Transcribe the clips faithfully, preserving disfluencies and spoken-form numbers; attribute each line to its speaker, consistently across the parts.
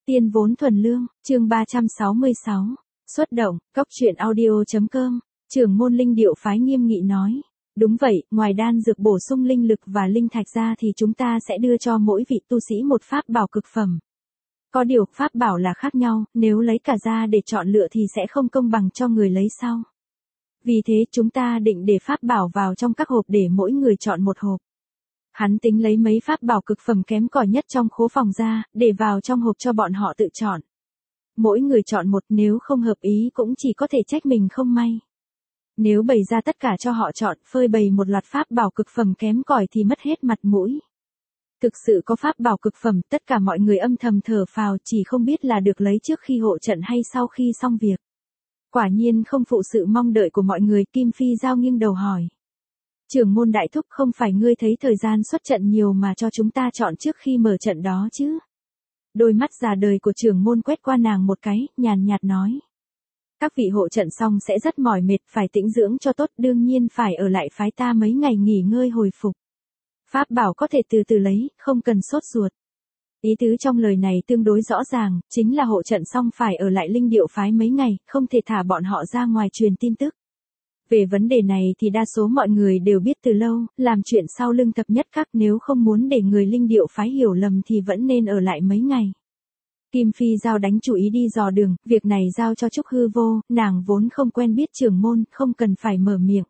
Speaker 1: Tiên vốn thuần lương, chương ba trăm sáu mươi sáu. Xuất động, cóc truyện audio.com. Trưởng môn linh điệu phái nghiêm nghị nói. Đúng vậy, ngoài đan dược bổ sung linh lực và linh thạch ra thì chúng ta sẽ đưa cho mỗi vị tu sĩ một pháp bảo cực phẩm. Có điều, pháp bảo là khác nhau, nếu lấy cả ra để chọn lựa thì sẽ không công bằng cho người lấy sau. Vì thế chúng ta định để pháp bảo vào trong các hộp để mỗi người chọn một hộp. Hắn tính lấy mấy pháp bảo cực phẩm kém cỏi nhất trong khố phòng ra, để vào trong hộp cho bọn họ tự chọn. Mỗi người chọn một, nếu không hợp ý cũng chỉ có thể trách mình không may. Nếu bày ra tất cả cho họ chọn, phơi bày một loạt pháp bảo cực phẩm kém cỏi thì mất hết mặt mũi. Thực sự có pháp bảo cực phẩm, tất cả mọi người âm thầm thở phào, chỉ không biết là được lấy trước khi hộ trận hay sau khi xong việc. Quả nhiên không phụ sự mong đợi của mọi người, Kim Phi Giao nghiêng đầu hỏi. Trưởng môn đại thúc, không phải ngươi thấy thời gian xuất trận nhiều mà cho chúng ta chọn trước khi mở trận đó chứ? Đôi mắt già đời của trưởng môn quét qua nàng một cái, nhàn nhạt nói. Các vị hộ trận xong sẽ rất mỏi mệt, phải tĩnh dưỡng cho tốt, đương nhiên phải ở lại phái ta mấy ngày nghỉ ngơi hồi phục. Pháp bảo có thể từ từ lấy, không cần sốt ruột. Ý tứ trong lời này tương đối rõ ràng, chính là hộ trận xong phải ở lại linh điệu phái mấy ngày, không thể thả bọn họ ra ngoài truyền tin tức. Về vấn đề này thì đa số mọi người đều biết từ lâu, làm chuyện sau lưng thập nhất các, nếu không muốn để người linh điệu phái hiểu lầm thì vẫn nên ở lại mấy ngày. Kim Phi Giao đánh chủ ý đi dò đường, việc này giao cho Trúc Hư Vô, nàng vốn không quen biết trưởng môn, không cần phải mở miệng.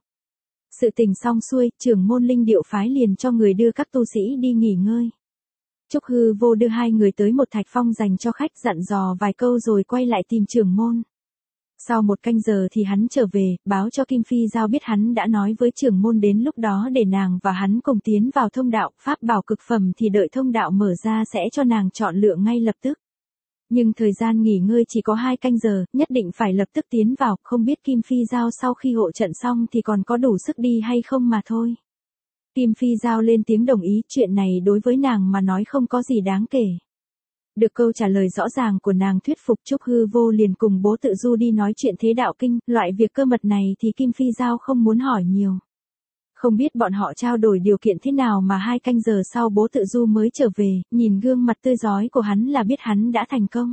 Speaker 1: Sự tình xong xuôi, trưởng môn linh điệu phái liền cho người đưa các tu sĩ đi nghỉ ngơi. Trúc Hư Vô đưa hai người tới một thạch phong dành cho khách, dặn dò vài câu rồi quay lại tìm trưởng môn. Sau một canh giờ thì hắn trở về, báo cho Kim Phi Giao biết hắn đã nói với trưởng môn đến lúc đó để nàng và hắn cùng tiến vào thông đạo, pháp bảo cực phẩm thì đợi thông đạo mở ra sẽ cho nàng chọn lựa ngay lập tức. Nhưng thời gian nghỉ ngơi chỉ có hai canh giờ, nhất định phải lập tức tiến vào, không biết Kim Phi Giao sau khi hộ trận xong thì còn có đủ sức đi hay không mà thôi. Kim Phi Giao lên tiếng đồng ý, chuyện này đối với nàng mà nói không có gì đáng kể. Được câu trả lời rõ ràng của nàng thuyết phục, Trúc Hư Vô liền cùng Bố Tự Du đi nói chuyện thế đạo kinh, loại việc cơ mật này thì Kim Phi Giao không muốn hỏi nhiều. Không biết bọn họ trao đổi điều kiện thế nào mà hai canh giờ sau Bố Tự Du mới trở về, nhìn gương mặt tươi rói của hắn là biết hắn đã thành công.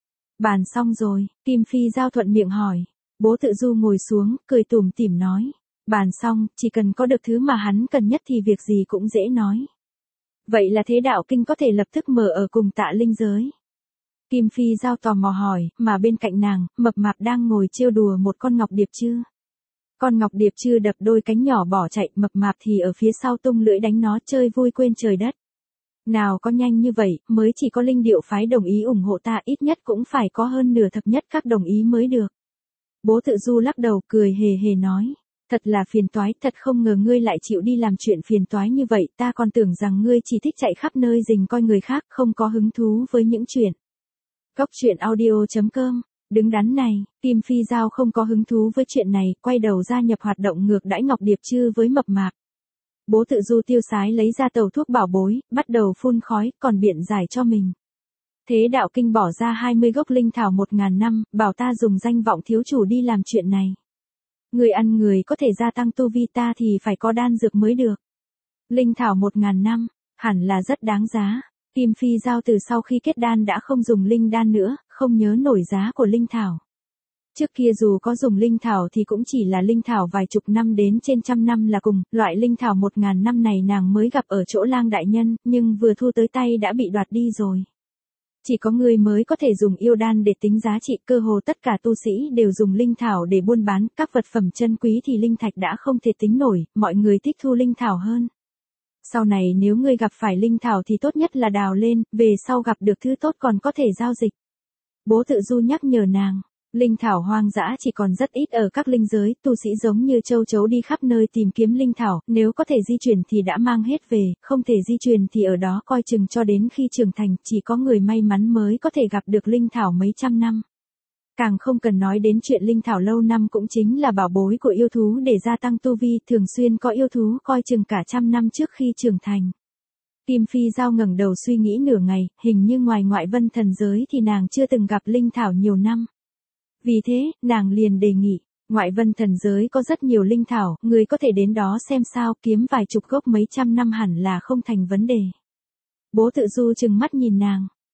Speaker 1: Bàn xong rồi, Kim Phi Giao thuận miệng hỏi. Bố Tự Du ngồi xuống, cười tủm tỉm nói. Bàn xong, chỉ cần có được thứ mà hắn cần nhất thì việc gì cũng dễ nói. Vậy là thế đạo kinh có thể lập tức mở ở cùng Tạ linh giới. Kim Phi Giao tò mò hỏi, mà bên cạnh nàng, Mập Mạp đang ngồi trêu đùa một con ngọc điệp chư. Con ngọc điệp chư đập đôi cánh nhỏ bỏ chạy, Mập Mạp thì ở phía sau tung lưỡi đánh nó, chơi vui quên trời đất. Nào có nhanh như vậy, mới chỉ có linh điệu phái đồng ý ủng hộ ta, ít nhất cũng phải có hơn nửa thập nhất các đồng ý mới được. Bố Tự Du lắc đầu cười hề hề nói. Thật là phiền toái, thật không ngờ ngươi lại chịu đi làm chuyện phiền toái như vậy, ta còn tưởng rằng ngươi chỉ thích chạy khắp nơi rình coi người khác, không có hứng thú với những chuyện. Cóc truyện audio.com. Đứng đắn này, Kim Phi Giao không có hứng thú với chuyện này, quay đầu gia nhập hoạt động ngược đãi Ngọc Điệp Chư với Mập Mạp. Bố Tự Du tiêu sái lấy ra tàu thuốc bảo bối, bắt đầu phun khói, còn biện giải cho mình. Thế đạo kinh bỏ ra hai mươi gốc linh thảo một ngàn năm, bảo ta dùng danh vọng thiếu chủ đi làm chuyện này. Người ăn người có thể gia tăng tu vi, ta thì phải có đan dược mới được. Linh thảo một ngàn năm, hẳn là rất đáng giá. Kim Phi Giao từ sau khi kết đan đã không dùng linh đan nữa, không nhớ nổi giá của linh thảo. Trước kia dù có dùng linh thảo thì cũng chỉ là linh thảo vài chục năm đến trên trăm năm là cùng, loại linh thảo một ngàn năm này nàng mới gặp ở chỗ Lang đại nhân, nhưng vừa thu tới tay đã bị đoạt đi rồi. Chỉ có người mới có thể dùng yêu đan để tính giá trị, cơ hồ tất cả tu sĩ đều dùng linh thảo để buôn bán, các vật phẩm chân quý thì linh thạch đã không thể tính nổi, mọi người thích thu linh thảo hơn. Sau này nếu ngươi gặp phải linh thảo thì tốt nhất là đào lên, về sau gặp được thứ tốt còn có thể giao dịch. Bố Tự Du nhắc nhở nàng. Linh thảo hoang dã chỉ còn rất ít ở các linh giới, tu sĩ giống như châu chấu đi khắp nơi tìm kiếm linh thảo, nếu có thể di chuyển thì đã mang hết về, không thể di chuyển thì ở đó coi chừng cho đến khi trưởng thành, chỉ có người may mắn mới có thể gặp được linh thảo mấy trăm năm. Càng không cần nói đến chuyện linh thảo lâu năm cũng chính là bảo bối của yêu thú để gia tăng tu vi, thường xuyên có yêu thú coi chừng cả trăm năm trước khi trưởng thành. Kim Phi Giao ngẩng đầu suy nghĩ nửa ngày, hình như ngoài ngoại vân thần giới thì nàng chưa từng gặp linh thảo nhiều năm. Vì thế, nàng liền đề nghị, ngoại vân thần giới có rất nhiều linh thảo, người có thể đến đó xem sao, kiếm vài chục gốc mấy trăm năm hẳn là không thành vấn đề. Bố Tự Du trừng mắt nhìn nàng,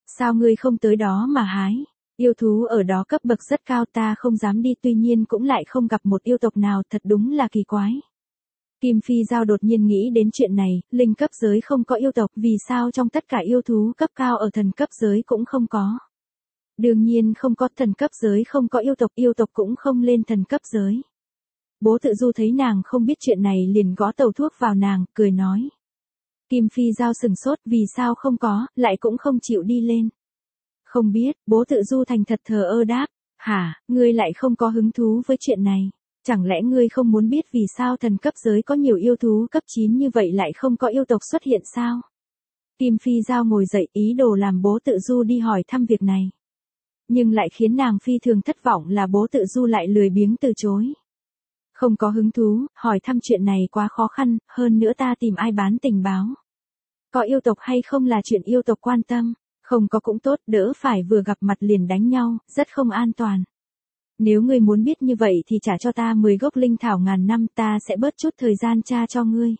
Speaker 1: Sao ngươi không tới đó mà hái? Yêu thú ở đó cấp bậc rất cao, ta không dám đi, tuy nhiên cũng lại không gặp một yêu tộc nào, thật đúng là kỳ quái. Kim Phi Giao đột nhiên nghĩ đến chuyện này, linh cấp giới không có yêu tộc, vì sao trong tất cả yêu thú cấp cao ở thần cấp giới cũng không có? Đương nhiên không có, thần cấp giới không có yêu tộc, yêu tộc cũng không lên thần cấp giới. Bố Tự Du thấy nàng không biết chuyện này liền gõ tàu thuốc vào nàng, cười nói. Kim Phi Giao sừng sốt, vì sao không có, lại cũng không chịu đi lên. Không biết, Bố Tự Du thành thật thờ ơ đáp, hả, ngươi lại không có hứng thú với chuyện này. Chẳng lẽ ngươi không muốn biết vì sao thần cấp giới có nhiều yêu thú cấp chín như vậy lại không có yêu tộc xuất hiện sao? Kim Phi Giao ngồi dậy ý đồ làm Bố Tự Du đi hỏi thăm việc này. Nhưng lại khiến nàng phi thường thất vọng là Bố Tự Du lại lười biếng từ chối. Không có hứng thú, hỏi thăm chuyện này quá khó khăn, hơn nữa ta tìm ai bán tình báo. Có yêu tộc hay không là chuyện yêu tộc quan tâm, không có cũng tốt, đỡ phải vừa gặp mặt liền đánh nhau, rất không an toàn. Nếu ngươi muốn biết như vậy thì trả cho ta mười gốc linh thảo ngàn năm, ta sẽ bớt chút thời gian tra cho ngươi.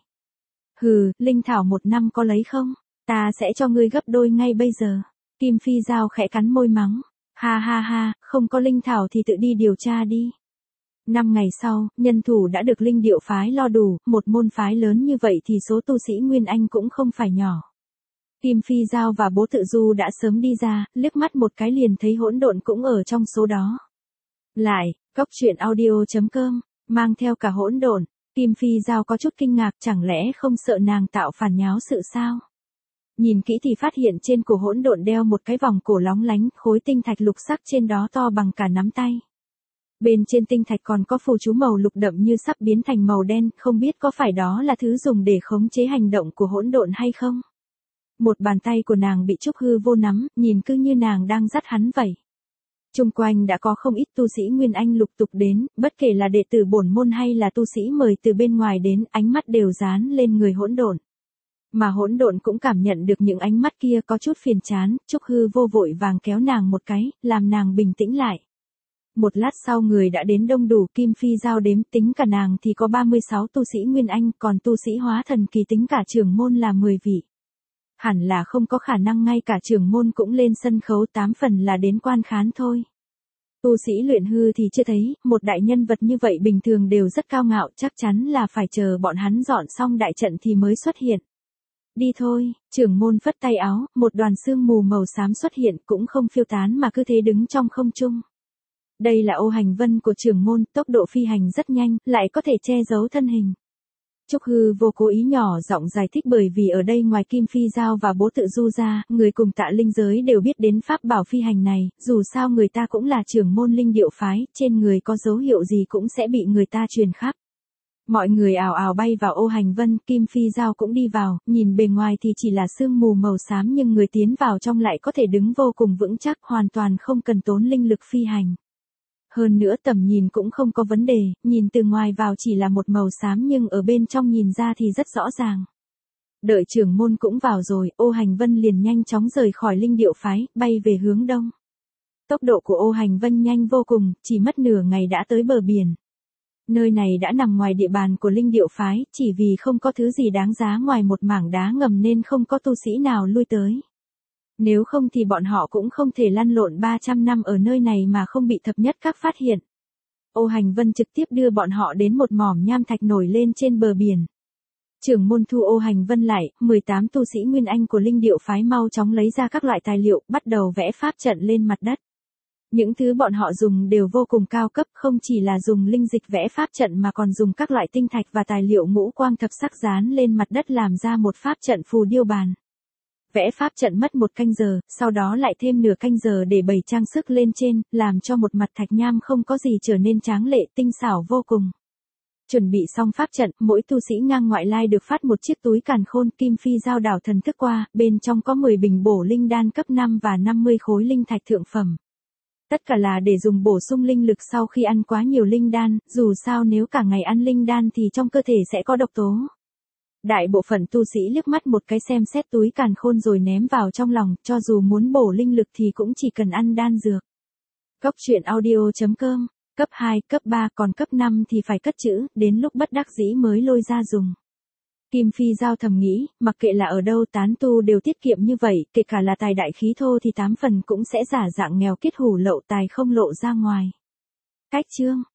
Speaker 1: Hừ, linh thảo một năm có lấy không? Ta sẽ cho ngươi gấp đôi ngay bây giờ. Kim Phi Giao khẽ cắn môi mắng. Ha ha ha, không có linh thảo thì tự đi điều tra đi. Năm ngày sau, nhân thủ đã được linh điệu phái lo đủ, một môn phái lớn như vậy thì số tu sĩ Nguyên Anh cũng không phải nhỏ. Kim Phi Giao và Bố Tự Du đã sớm đi ra, liếc mắt một cái liền thấy hỗn độn cũng ở trong số đó. Lại, cốc truyện audio chấm com, mang theo cả hỗn độn, Kim Phi Giao có chút kinh ngạc, chẳng lẽ không sợ nàng tạo phản nháo sự sao? Nhìn kỹ thì phát hiện trên cổ hỗn độn đeo một cái vòng cổ lóng lánh, khối tinh thạch lục sắc trên đó to bằng cả nắm tay. Bên trên tinh thạch còn có phù chú màu lục đậm như sắp biến thành màu đen, không biết có phải đó là thứ dùng để khống chế hành động của hỗn độn hay không? Một bàn tay của nàng bị Trúc Hư Vô nắm, nhìn cứ như nàng đang dắt hắn vậy. Chung quanh đã có không ít tu sĩ Nguyên Anh lục tục đến, bất kể là đệ tử bổn môn hay là tu sĩ mời từ bên ngoài đến, ánh mắt đều dán lên người hỗn độn. Mà hỗn độn cũng cảm nhận được những ánh mắt kia có chút phiền chán, Trúc Hư Vô vội vàng kéo nàng một cái, làm nàng bình tĩnh lại. Một lát sau người đã đến đông đủ, Kim Phi Giao đếm tính cả nàng thì có ba mươi sáu tu sĩ Nguyên Anh, còn tu sĩ hóa thần kỳ tính cả trưởng môn là mười vị. Hẳn là không có khả năng ngay cả trưởng môn cũng lên sân khấu, tám phần là đến quan khán thôi. Tu sĩ luyện hư thì chưa thấy, một đại nhân vật như vậy bình thường đều rất cao ngạo, chắc chắn là phải chờ bọn hắn dọn xong đại trận thì mới xuất hiện. Đi thôi, trưởng môn phất tay áo, một đoàn sương mù màu xám xuất hiện, cũng không phiêu tán mà cứ thế đứng trong không trung. Đây là ô hành vân của trưởng môn, tốc độ phi hành rất nhanh, lại có thể che giấu thân hình. Trúc Hư Vô cố ý nhỏ giọng giải thích bởi vì ở đây ngoài Kim Phi Giao và Bố Tự Du ra, người cùng Tạ Linh giới đều biết đến pháp bảo phi hành này, dù sao người ta cũng là trưởng môn linh điệu phái, trên người có dấu hiệu gì cũng sẽ bị người ta truyền khắp. Mọi người ào ào bay vào ô hành vân, Kim Phi Giao cũng đi vào, nhìn bề ngoài thì chỉ là sương mù màu xám nhưng người tiến vào trong lại có thể đứng vô cùng vững chắc, hoàn toàn không cần tốn linh lực phi hành. Hơn nữa tầm nhìn cũng không có vấn đề, nhìn từ ngoài vào chỉ là một màu xám nhưng ở bên trong nhìn ra thì rất rõ ràng. Đợi trưởng môn cũng vào rồi, ô hành vân liền nhanh chóng rời khỏi linh điệu phái, bay về hướng đông. Tốc độ của ô hành vân nhanh vô cùng, chỉ mất nửa ngày đã tới bờ biển. Nơi này đã nằm ngoài địa bàn của linh điệu phái, chỉ vì không có thứ gì đáng giá ngoài một mảng đá ngầm nên không có tu sĩ nào lui tới. Nếu không thì bọn họ cũng không thể lăn lộn ba trăm năm ở nơi này mà không bị thập nhất các phát hiện. Ô hành vân trực tiếp đưa bọn họ đến một mỏm nham thạch nổi lên trên bờ biển. Trưởng môn thu ô hành vân lại, mười tám tu sĩ Nguyên Anh của linh điệu phái mau chóng lấy ra các loại tài liệu, bắt đầu vẽ pháp trận lên mặt đất. Những thứ bọn họ dùng đều vô cùng cao cấp, không chỉ là dùng linh dịch vẽ pháp trận mà còn dùng các loại tinh thạch và tài liệu ngũ quang thập sắc dán lên mặt đất làm ra một pháp trận phù điêu bàn. Vẽ pháp trận mất một canh giờ, sau đó lại thêm nửa canh giờ để bày trang sức lên trên, làm cho một mặt thạch nham không có gì trở nên tráng lệ, tinh xảo vô cùng. Chuẩn bị xong pháp trận, mỗi tu sĩ ngang ngoại lai được phát một chiếc túi càn khôn. Kim Phi Giao đảo thần thức qua, bên trong có mười bình bổ linh đan cấp năm và năm mươi khối linh thạch thượng phẩm. Tất cả là để dùng bổ sung linh lực sau khi ăn quá nhiều linh đan, dù sao nếu cả ngày ăn linh đan thì trong cơ thể sẽ có độc tố. Đại bộ phận tu sĩ liếc mắt một cái xem xét túi càn khôn rồi ném vào trong lòng, cho dù muốn bổ linh lực thì cũng chỉ cần ăn đan dược. Cốc truyện audio chấm com, cấp hai, cấp ba còn cấp năm thì phải cất trữ, đến lúc bất đắc dĩ mới lôi ra dùng. Kim Phi Giao thầm nghĩ, mặc kệ là ở đâu tán tu đều tiết kiệm như vậy, kể cả là tài đại khí thô thì tám phần cũng sẽ giả dạng nghèo kiết hủ lậu tài không lộ ra ngoài. Cách chương